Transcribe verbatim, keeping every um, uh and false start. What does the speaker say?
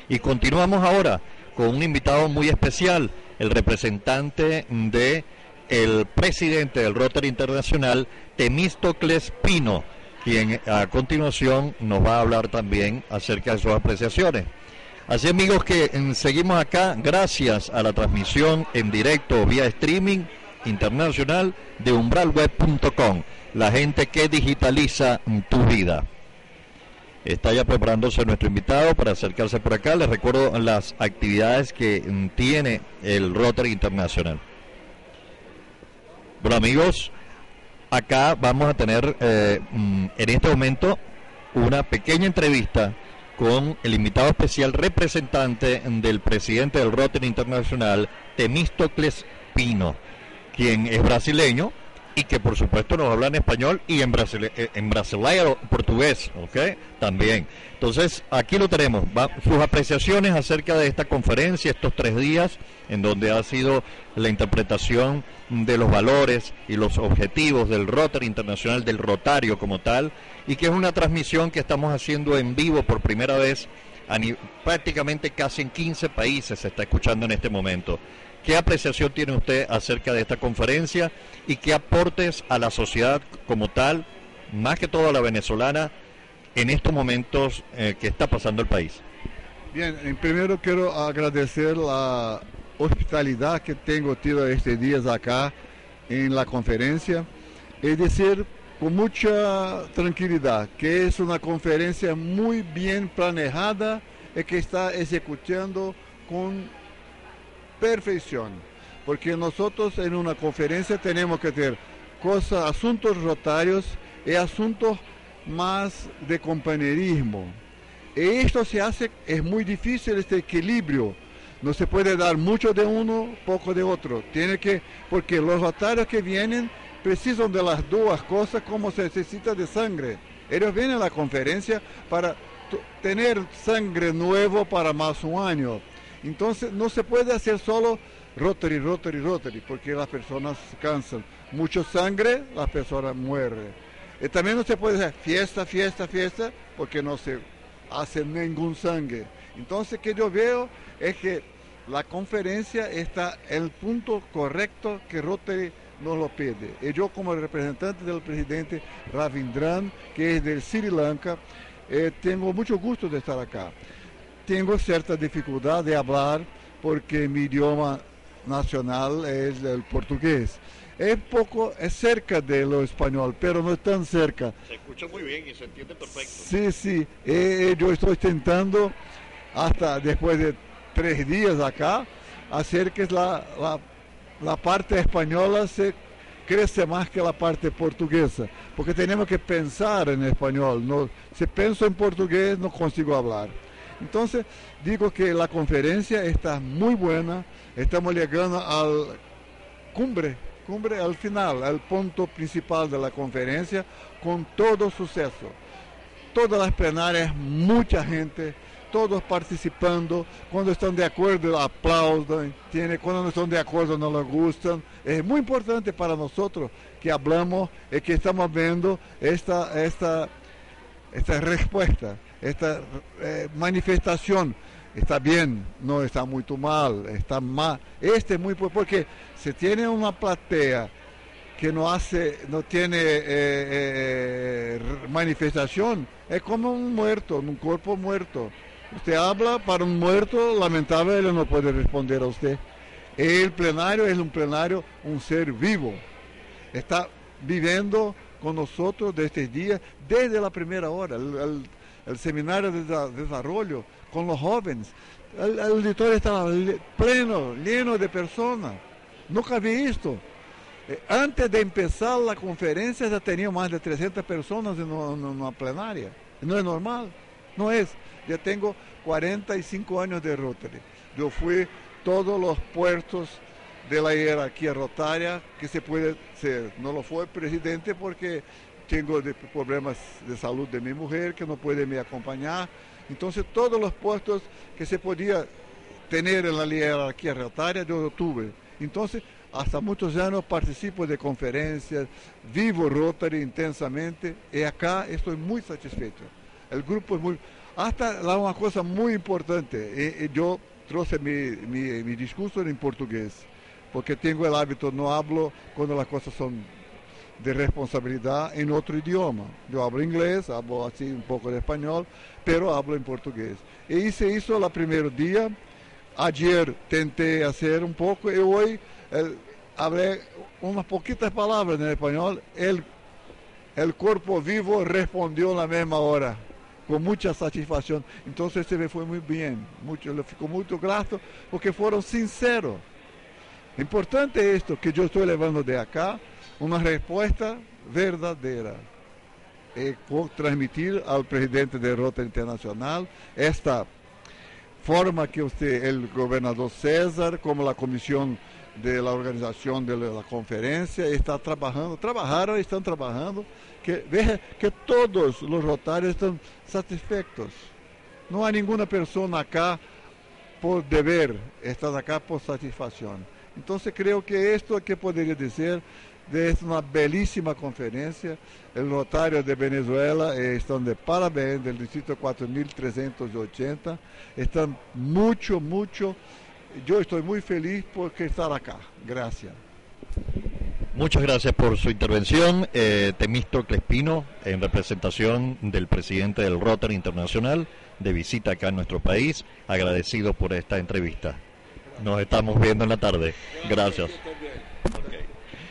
Y continuamos ahora con un invitado muy especial, el representante de el presidente del Rotary Internacional, Temístocles Pino, quien a continuación nos va a hablar también acerca de sus apreciaciones. Así, amigos, que en, seguimos acá gracias a la transmisión en directo vía streaming internacional de umbral web punto com, la gente que digitaliza tu vida. Está ya preparándose nuestro invitado para acercarse por acá. Les recuerdo las actividades que mm, tiene el Rotary Internacional. Bueno, amigos, acá vamos a tener eh, mm, en este momento una pequeña entrevista con el invitado especial representante del presidente del Rotary Internacional, Temístocles Pino, quien es brasileño y que por supuesto nos habla en español y en, brasile en brasileiro portugués, ¿ok? También. Entonces, aquí lo tenemos, va, sus apreciaciones acerca de esta conferencia, estos tres días, en donde ha sido la interpretación de los valores y los objetivos del Rotary Internacional, del Rotario como tal, y que es una transmisión que estamos haciendo en vivo por primera vez, a prácticamente casi en quince países se está escuchando en este momento. ¿Qué apreciación tiene usted acerca de esta conferencia y qué aportes a la sociedad como tal, más que todo a la venezolana, en estos momentos eh, que está pasando el país? Bien, en primero quiero agradecer la hospitalidad que tengo tenido estos días acá en la conferencia, es decir, con mucha tranquilidad, que es una conferencia muy bien planeada y que está ejecutando con perfección, porque nosotros en una conferencia tenemos que tener cosas, asuntos rotarios y asuntos más de compañerismo. Y esto se hace, es muy difícil este equilibrio, no se puede dar mucho de uno, poco de otro, tiene que, porque los rotarios que vienen precisan de las dos cosas como se necesita de sangre. Ellos vienen a la conferencia para tener sangre nuevo para más un año. Entonces no se puede hacer solo Rotary, Rotary, Rotary, porque las personas se cansan. Mucho sangre, las personas mueren. Y también no se puede hacer fiesta, fiesta, fiesta, porque no se hace ningún sangre. Entonces, que yo veo es que la conferencia está en el punto correcto que Rotary nos lo pide. Y yo, como representante del presidente Ravindran, que es de Sri Lanka, eh, tengo mucho gusto de estar acá. Tengo cierta dificultad de hablar porque mi idioma nacional es el portugués. Es poco, es cerca de lo español, pero no es tan cerca. Se escucha muy bien y se entiende perfecto. Sí, sí. Eh, yo estoy intentando, hasta después de tres días acá, hacer que la, la, la parte española se crece más que la parte portuguesa, porque tenemos que pensar en español. No, si pienso en portugués no consigo hablar. Entonces, digo que la conferencia está muy buena, estamos llegando al cumbre, cumbre al final, al punto principal de la conferencia, con todo suceso. Todas las plenarias, mucha gente, todos participando, cuando están de acuerdo aplaudan, tiene, cuando no están de acuerdo no les gustan. Es muy importante para nosotros que hablamos y que estamos viendo esta, esta, esta respuesta. Esta eh, manifestación está bien, no está muy mal, está mal. Este es muy porque si tiene una platea que no hace, no tiene eh, eh, manifestación, es como un muerto, un cuerpo muerto. Usted habla para un muerto, lamentable, él no puede responder a usted. El plenario es un plenario, un ser vivo. Está viviendo con nosotros de estos días desde la primera hora. El, el, el seminario de desarrollo con los jóvenes, el, el auditorio estaba pleno, lleno de personas, nunca vi esto. Eh, antes de empezar la conferencia ya tenía más de trescientas personas en una, en una plenaria, no es normal, no es. Ya tengo cuarenta y cinco años de Rotary, yo fui todos los puertos de la jerarquía rotaria que se puede ser, no lo fue presidente porque tengo de problemas de salud de mi mujer que no puede me acompañar. Entonces todos los puestos que se podía tener en la jerarquía rotaria yo lo tuve. Entonces hasta muchos años participo de conferencias, vivo Rotary intensamente y acá estoy muy satisfecho. El grupo es muy... hasta la, una cosa muy importante. E, e yo trouxe mi, mi, mi discurso en portugués, porque tengo el hábito, no hablo cuando las cosas son de responsabilidad en otro idioma. Yo hablo inglés, hablo así un poco de español, pero hablo en portugués. E hice eso el primer día. Ayer tenté hacer un poco y hoy el, hablé unas poquitas palabras en español. El, el cuerpo vivo respondió en la misma hora, con mucha satisfacción. Entonces se me fue muy bien, mucho, le fico muy grato porque fueron sinceros. Importante esto que yo estoy llevando de acá, una respuesta verdadera. E transmitir al presidente de Rotary Internacional esta forma que usted, el gobernador César, como la comisión de la organización de la conferencia, está trabajando, trabajaron y están trabajando, que veja que todos los rotarios están satisfechos. No hay ninguna persona acá por deber, están acá por satisfacción. Entonces creo que esto es que podría decir de una belísima conferencia. El Rotario de Venezuela eh, están de parabéns, del distrito cuatro mil trescientos ochenta, están mucho, mucho. Yo estoy muy feliz por estar acá. Gracias. Muchas gracias por su intervención, eh, Temístocles Pino, en representación del presidente del Rotary Internacional, de visita acá en nuestro país. Agradecido por esta entrevista. Nos estamos viendo en la tarde. Gracias.